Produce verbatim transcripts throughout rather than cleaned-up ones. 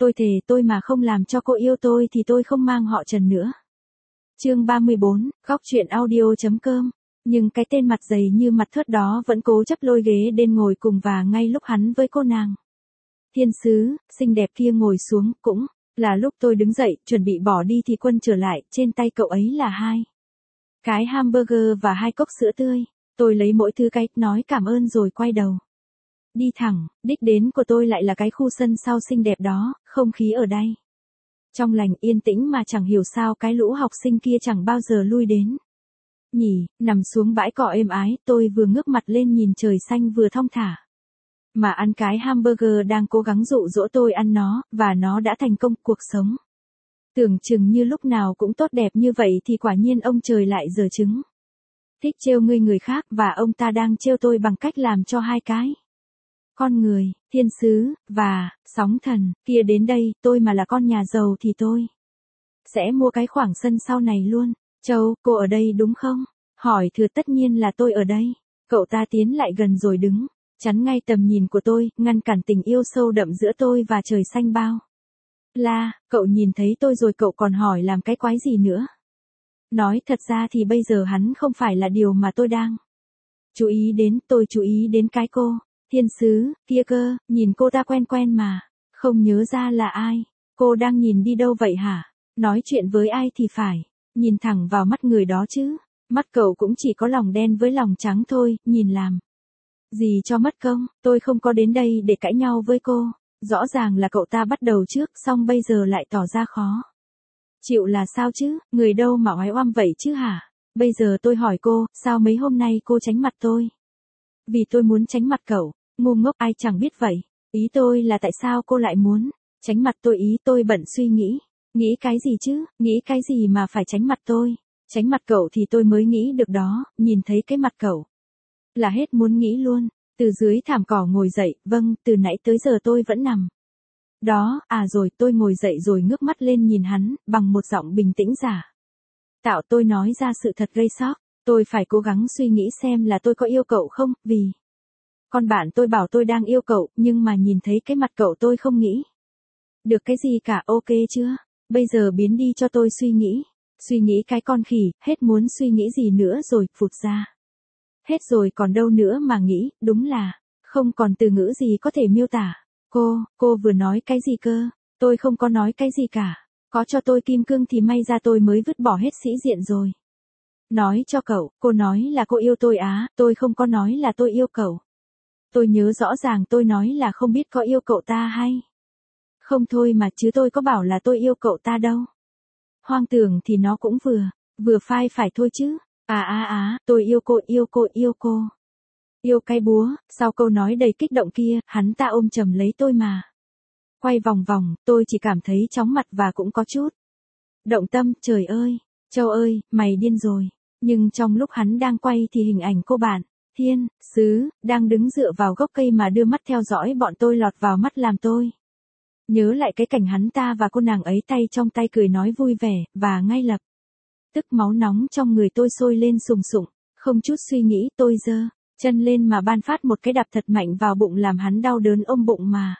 Tôi thề tôi mà không làm cho cô yêu tôi thì tôi không mang họ Trần nữa. Chương ba mươi bốn, góc truyện audio.com. Nhưng cái tên mặt dày như mặt thớt đó vẫn cố chấp lôi ghế đến ngồi cùng và ngay lúc hắn với cô nàng thiên sứ, xinh đẹp kia ngồi xuống, cũng là lúc tôi đứng dậy, chuẩn bị bỏ đi thì Quân trở lại, trên tay cậu ấy là hai cái hamburger và hai cốc sữa tươi. Tôi lấy mỗi thứ cái, nói cảm ơn rồi quay đầu. Đi thẳng, đích đến của tôi lại là cái khu sân sau xinh đẹp đó, không khí ở đây trong lành yên tĩnh mà chẳng hiểu sao cái lũ học sinh kia chẳng bao giờ lui đến. Nhỉ, nằm xuống bãi cỏ êm ái, tôi vừa ngước mặt lên nhìn trời xanh vừa thong thả mà ăn cái hamburger đang cố gắng dụ dỗ tôi ăn nó, và nó đã thành công. Cuộc sống tưởng chừng như lúc nào cũng tốt đẹp như vậy thì quả nhiên ông trời lại giở trứng. Thích trêu ngươi người khác, và ông ta đang trêu tôi bằng cách làm cho hai cái con người, thiên sứ, và sóng thần kia đến đây. Tôi mà là con nhà giàu thì tôi sẽ mua cái khoảng sân sau này luôn. Châu, cô ở đây đúng không? Hỏi Thừa. Tất nhiên là tôi ở đây. Cậu ta tiến lại gần rồi đứng chắn ngay tầm nhìn của tôi, ngăn cản tình yêu sâu đậm giữa tôi và trời xanh bao la. Cậu nhìn thấy tôi rồi cậu còn hỏi làm cái quái gì nữa? Nói thật ra thì bây giờ hắn không phải là điều mà tôi đang chú ý đến. Tôi chú ý đến cái cô thiên sứ kia cơ. Nhìn cô ta quen quen mà không nhớ ra là ai. Cô đang nhìn đi đâu vậy hả? Nói chuyện với ai thì phải nhìn thẳng vào mắt người đó chứ. Mắt cậu cũng chỉ có lòng đen với lòng trắng thôi. Nhìn làm gì cho mất công. Tôi không có đến đây để cãi nhau với cô. Rõ ràng là cậu ta bắt đầu trước, xong bây giờ lại tỏ ra khó chịu là sao chứ? Người đâu mà oái oăm vậy chứ hả? Bây giờ tôi hỏi cô, sao mấy hôm nay cô tránh mặt tôi? Vì tôi muốn tránh mặt cậu. Ngu ngốc, ai chẳng biết vậy. Ý tôi là tại sao cô lại muốn tránh mặt tôi? Ý tôi bận suy nghĩ. Nghĩ cái gì chứ? Nghĩ cái gì mà phải tránh mặt tôi? Tránh mặt cậu thì tôi mới nghĩ được đó. Nhìn thấy cái mặt cậu là hết muốn nghĩ luôn. Từ dưới thảm cỏ ngồi dậy. Vâng, từ nãy tới giờ tôi vẫn nằm đó. À rồi, tôi ngồi dậy rồi ngước mắt lên nhìn hắn, bằng một giọng bình tĩnh giả tạo. Tôi nói ra sự thật gây sốc. Tôi phải cố gắng suy nghĩ xem là tôi có yêu cậu không, vì con bạn tôi bảo tôi đang yêu cậu, nhưng mà nhìn thấy cái mặt cậu tôi không nghĩ được cái gì cả. Ok chưa? Bây giờ biến đi cho tôi suy nghĩ. Suy nghĩ cái con khỉ, hết muốn suy nghĩ gì nữa rồi, phụt ra. Hết rồi còn đâu nữa mà nghĩ, đúng là không còn từ ngữ gì có thể miêu tả. Cô, cô vừa nói cái gì cơ? Tôi không có nói cái gì cả. Có cho tôi kim cương thì may ra tôi mới vứt bỏ hết sĩ diện rồi. Nói cho cậu, cô nói là cô yêu tôi á, tôi không có nói là tôi yêu cậu. Tôi nhớ rõ ràng tôi nói là không biết có yêu cậu ta hay không thôi mà, chứ tôi có bảo là tôi yêu cậu ta đâu. Hoang tưởng thì nó cũng vừa, vừa phai phải thôi chứ. À à à, tôi yêu cô, yêu cô, yêu cô. Yêu cái búa. Sau câu nói đầy kích động kia, hắn ta ôm chầm lấy tôi mà quay vòng vòng. Tôi chỉ cảm thấy chóng mặt và cũng có chút động tâm. Trời ơi, Châu ơi, mày điên rồi. Nhưng trong lúc hắn đang quay thì hình ảnh cô bạn thiên sứ đang đứng dựa vào gốc cây mà đưa mắt theo dõi bọn tôi lọt vào mắt, làm tôi nhớ lại cái cảnh hắn ta và cô nàng ấy tay trong tay cười nói vui vẻ, và ngay lập tức máu nóng trong người tôi sôi lên sùng sục. Không chút suy nghĩ tôi giơ chân lên mà ban phát một cái đạp thật mạnh vào bụng, làm hắn đau đớn ôm bụng mà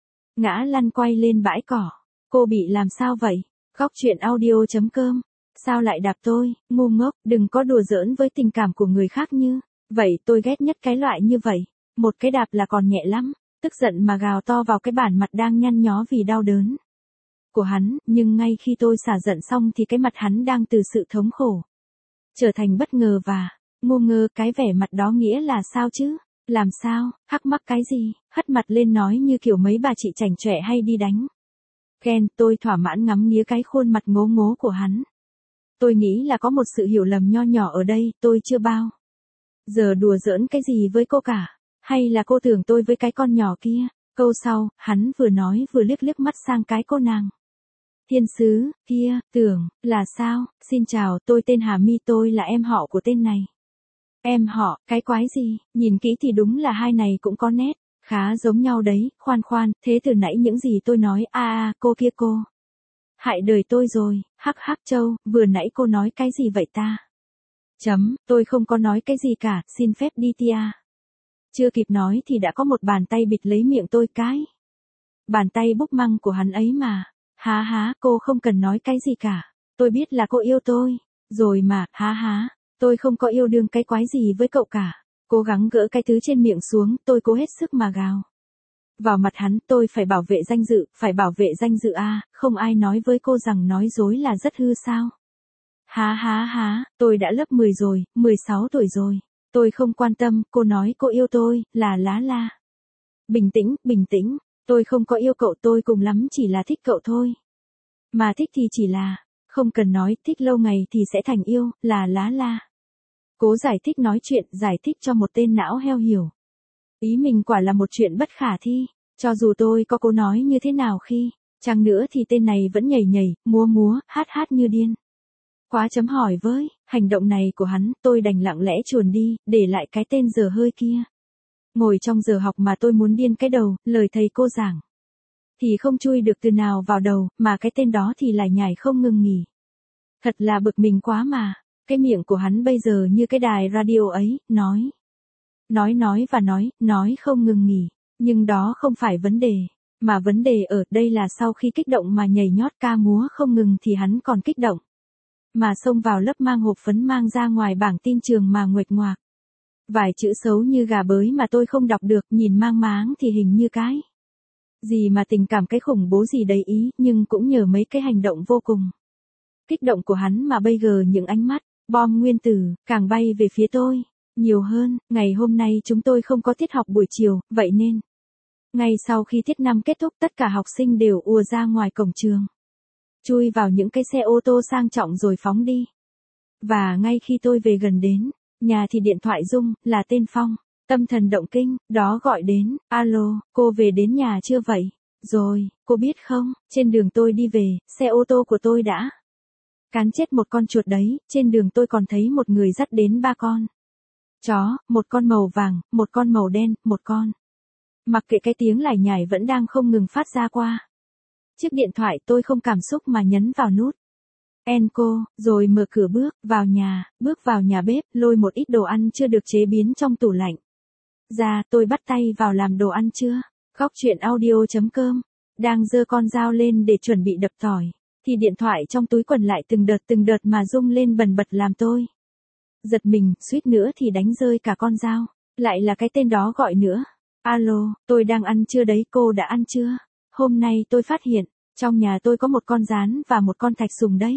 ngã lăn quay lên bãi cỏ. Cô bị làm sao vậy? Góc truyện audio.com. Sao lại đạp tôi? Ngu ngốc, đừng có đùa giỡn với tình cảm của người khác như vậy. Tôi ghét nhất cái loại như vậy. Một cái đạp là còn nhẹ lắm. Tức giận mà gào to vào cái bản mặt đang nhăn nhó vì đau đớn của hắn. Nhưng ngay khi tôi xả giận xong thì cái mặt hắn đang từ sự thống khổ trở thành bất ngờ và ngu ngơ. Cái vẻ mặt đó nghĩa là sao chứ? Làm sao? Hắc mắc cái gì? Hất mặt lên nói như kiểu mấy bà chị chảnh chọe hay đi đánh ghen. Tôi thỏa mãn ngắm nghía cái khuôn mặt ngố ngố của hắn. Tôi nghĩ là có một sự hiểu lầm nho nhỏ ở đây. Tôi chưa bao giờ đùa giỡn cái gì với cô cả. Hay là cô tưởng tôi với cái con nhỏ kia? Câu sau, hắn vừa nói vừa liếc liếc mắt sang cái cô nàng thiên sứ kia. Tưởng là sao? Xin chào, tôi tên Hà My, tôi là em họ của tên này. Em họ? Cái quái gì? Nhìn kỹ thì đúng là hai này cũng có nét khá giống nhau đấy. Khoan khoan, thế từ nãy những gì tôi nói? A a, cô kia cô hại đời tôi rồi. Hắc hắc. Châu, vừa nãy cô nói cái gì vậy ta? Chấm, tôi không có nói cái gì cả, xin phép đi tia. Chưa kịp nói thì đã có một bàn tay bịt lấy miệng tôi cái. Bàn tay búp măng của hắn ấy mà. Há há, cô không cần nói cái gì cả. Tôi biết là cô yêu tôi. Rồi mà, há há. Tôi không có yêu đương cái quái gì với cậu cả. Cố gắng gỡ cái thứ trên miệng xuống, tôi cố hết sức mà gào. Vào mặt hắn, tôi phải bảo vệ danh dự, phải bảo vệ danh dự a, không ai nói với cô rằng nói dối là rất hư sao. Há há há, tôi đã lớp mười rồi, mười sáu tuổi rồi. Tôi không quan tâm, cô nói cô yêu tôi, là lá la. Bình tĩnh, bình tĩnh, tôi không có yêu cậu, tôi cùng lắm chỉ là thích cậu thôi. Mà thích thì chỉ là, không cần nói, thích lâu ngày thì sẽ thành yêu, là lá la. Cố giải thích nói chuyện, giải thích cho một tên não heo hiểu. Ý mình quả là một chuyện bất khả thi, cho dù tôi có cố nói như thế nào khi, chăng nữa thì tên này vẫn nhảy nhảy, múa múa, hát hát như điên. Quá chấm hỏi với, hành động này của hắn, tôi đành lặng lẽ chuồn đi, để lại cái tên dở hơi kia. Ngồi trong giờ học mà tôi muốn điên cái đầu, lời thầy cô giảng. Thì không chui được từ nào vào đầu, mà cái tên đó thì lại nhảy không ngừng nghỉ. Thật là bực mình quá mà, cái miệng của hắn bây giờ như cái đài radio ấy, nói. Nói nói và nói, nói không ngừng nghỉ, nhưng đó không phải vấn đề, mà vấn đề ở đây là sau khi kích động mà nhảy nhót ca múa không ngừng thì hắn còn kích động. Mà xông vào lớp mang hộp phấn mang ra ngoài bảng tin trường mà nguệch ngoạc. Vài chữ xấu như gà bới mà tôi không đọc được, nhìn mang máng thì hình như cái. Gì mà tình cảm cái khủng bố gì đấy ý, nhưng cũng nhờ mấy cái hành động vô cùng. Kích động của hắn mà bây giờ những ánh mắt, bom nguyên tử, càng bay về phía tôi. Nhiều hơn, ngày hôm nay chúng tôi không có tiết học buổi chiều, vậy nên. Ngay sau khi tiết năm kết thúc tất cả học sinh đều ùa ra ngoài cổng trường. Chui vào những cái xe ô tô sang trọng rồi phóng đi. Và ngay khi tôi về gần đến, nhà thì điện thoại rung, là tên Phong. Tâm thần động kinh, đó gọi đến, alo, cô về đến nhà chưa vậy? Rồi, cô biết không, trên đường tôi đi về, xe ô tô của tôi đã cán chết một con chuột đấy, trên đường tôi còn thấy một người dắt đến ba con chó, một con màu vàng, một con màu đen, một con. Mặc kệ cái tiếng lải nhải vẫn đang không ngừng phát ra qua chiếc điện thoại, tôi không cảm xúc mà nhấn vào nút Enco, rồi mở cửa bước vào nhà, bước vào nhà bếp, lôi một ít đồ ăn chưa được chế biến trong tủ lạnh ra, tôi bắt tay vào làm đồ ăn trưa. Góc chuyện audio.com, đang giơ con dao lên để chuẩn bị đập tỏi, thì điện thoại trong túi quần lại từng đợt từng đợt mà rung lên bần bật làm tôi giật mình, suýt nữa thì đánh rơi cả con dao. Lại là cái tên đó gọi nữa. Alo, tôi đang ăn trưa đấy, cô đã ăn chưa? Hôm nay tôi phát hiện, trong nhà tôi có một con gián và một con thạch sùng đấy.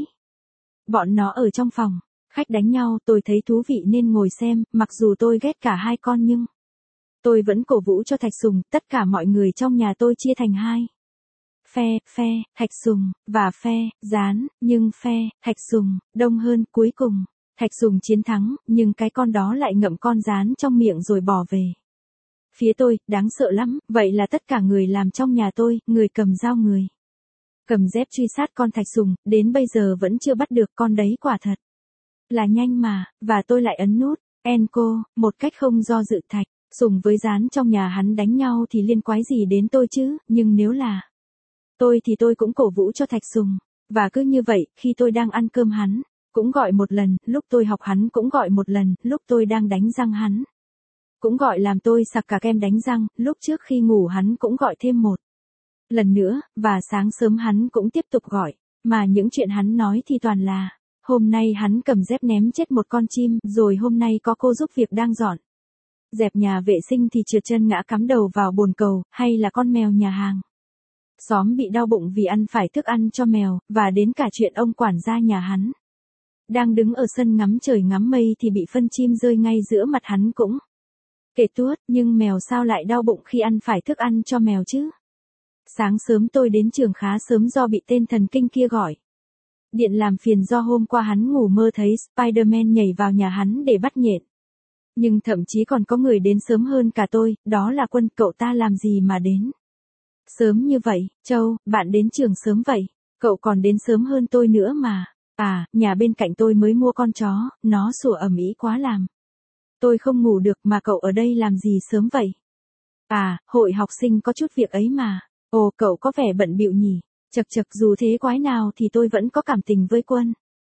Bọn nó ở trong phòng, khách đánh nhau, tôi thấy thú vị nên ngồi xem, mặc dù tôi ghét cả hai con nhưng tôi vẫn cổ vũ cho thạch sùng, tất cả mọi người trong nhà tôi chia thành hai. Phe, phe, thạch sùng, và phe, gián, nhưng phe, thạch sùng, đông hơn, cuối cùng. Thạch sùng chiến thắng, nhưng cái con đó lại ngậm con gián trong miệng rồi bỏ về phía tôi, đáng sợ lắm, vậy là tất cả người làm trong nhà tôi, người cầm dao người cầm dép truy sát con thạch sùng, đến bây giờ vẫn chưa bắt được con đấy, quả thật là nhanh mà, và tôi lại ấn nút Enco, một cách không do dự. Thạch sùng với gián trong nhà hắn đánh nhau thì liên quái gì đến tôi chứ, nhưng nếu là tôi thì tôi cũng cổ vũ cho thạch sùng, và cứ như vậy, khi tôi đang ăn cơm hắn cũng gọi một lần, lúc tôi học hắn cũng gọi một lần, lúc tôi đang đánh răng hắn cũng gọi làm tôi sặc cả kem đánh răng, lúc trước khi ngủ hắn cũng gọi thêm một lần nữa, và sáng sớm hắn cũng tiếp tục gọi, mà những chuyện hắn nói thì toàn là, hôm nay hắn cầm dép ném chết một con chim, rồi hôm nay có cô giúp việc đang dọn dẹp nhà vệ sinh thì trượt chân ngã cắm đầu vào bồn cầu, hay là con mèo nhà hàng xóm bị đau bụng vì ăn phải thức ăn cho mèo, và đến cả chuyện ông quản gia nhà hắn đang đứng ở sân ngắm trời ngắm mây thì bị phân chim rơi ngay giữa mặt hắn cũng kể tuốt, nhưng mèo sao lại đau bụng khi ăn phải thức ăn cho mèo chứ? Sáng sớm tôi đến trường khá sớm do bị tên thần kinh kia gọi điện làm phiền, do hôm qua hắn ngủ mơ thấy Spider-Man nhảy vào nhà hắn để bắt nhện. Nhưng thậm chí còn có người đến sớm hơn cả tôi, đó là Quân. Cậu ta làm gì mà đến sớm như vậy? Châu, bạn đến trường sớm vậy? Cậu còn đến sớm hơn tôi nữa mà. À, nhà bên cạnh tôi mới mua con chó, nó sủa ầm ĩ quá làm tôi không ngủ được, mà cậu ở đây làm gì sớm vậy? À, hội học sinh có chút việc ấy mà. Ồ, cậu có vẻ bận bịu nhỉ? Chật chật, dù thế quái nào thì tôi vẫn có cảm tình với Quân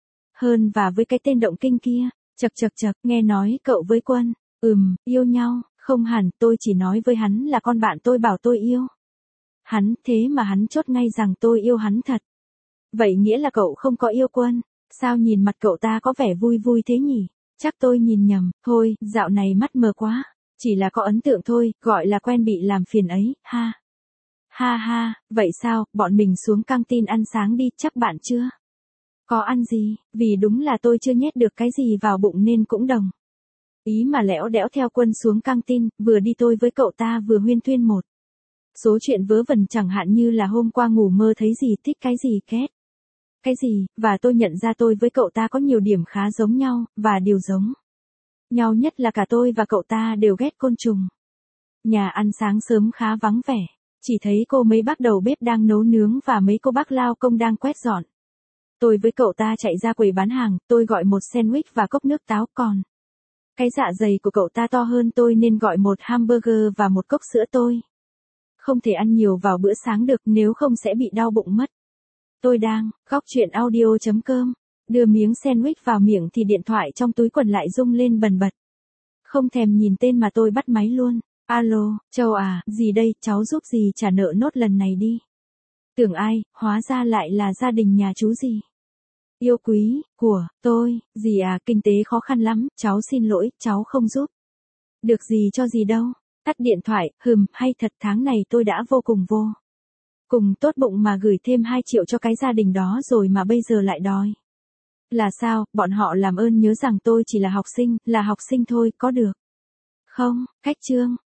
hơn và với cái tên động kinh kia. Chật chật chật, nghe nói cậu với Quân, ừm, yêu nhau, không hẳn, tôi chỉ nói với hắn là con bạn tôi bảo tôi yêu. Hắn, thế mà hắn chốt ngay rằng tôi yêu hắn thật. Vậy nghĩa là cậu không có yêu Quân, sao nhìn mặt cậu ta có vẻ vui vui thế nhỉ? Chắc tôi nhìn nhầm, thôi, dạo này mắt mờ quá, chỉ là có ấn tượng thôi, gọi là quen bị làm phiền ấy, ha. Ha ha, vậy sao, bọn mình xuống căng tin ăn sáng đi, chắc bạn chưa? Có ăn gì, vì đúng là tôi chưa nhét được cái gì vào bụng nên cũng đồng. Ý mà lẽo đẽo theo Quân xuống căng tin, vừa đi tôi với cậu ta vừa huyên thuyên một số chuyện vớ vẩn, chẳng hạn như là hôm qua ngủ mơ thấy gì, thích cái gì, ghét cái gì, và tôi nhận ra tôi với cậu ta có nhiều điểm khá giống nhau, và điều giống nhau nhất là cả tôi và cậu ta đều ghét côn trùng. Nhà ăn sáng sớm khá vắng vẻ, chỉ thấy cô mấy bác đầu bếp đang nấu nướng và mấy cô bác lao công đang quét dọn. Tôi với cậu ta chạy ra quầy bán hàng, tôi gọi một sandwich và cốc nước táo, còn cái dạ dày của cậu ta to hơn tôi nên gọi một hamburger và một cốc sữa. Tôi không thể ăn nhiều vào bữa sáng được, nếu không sẽ bị đau bụng mất. Tôi đang góc chuyện audio.com đưa miếng sandwich vào miệng thì điện thoại trong túi quần lại rung lên bần bật. Không thèm nhìn tên mà tôi bắt máy luôn. Alo, Châu à, gì đây, cháu giúp gì trả nợ nốt lần này đi. Tưởng ai, hóa ra lại là gia đình nhà chú gì. Yêu quý, của, tôi, dì à, kinh tế khó khăn lắm, cháu xin lỗi, cháu không giúp được gì cho gì đâu. Tắt điện thoại, hừm, hay thật, tháng này tôi đã vô cùng vô cùng tốt bụng mà gửi thêm hai triệu cho cái gia đình đó rồi mà bây giờ lại đòi. Là sao, bọn họ làm ơn nhớ rằng tôi chỉ là học sinh, là học sinh thôi, có được không? Cách chương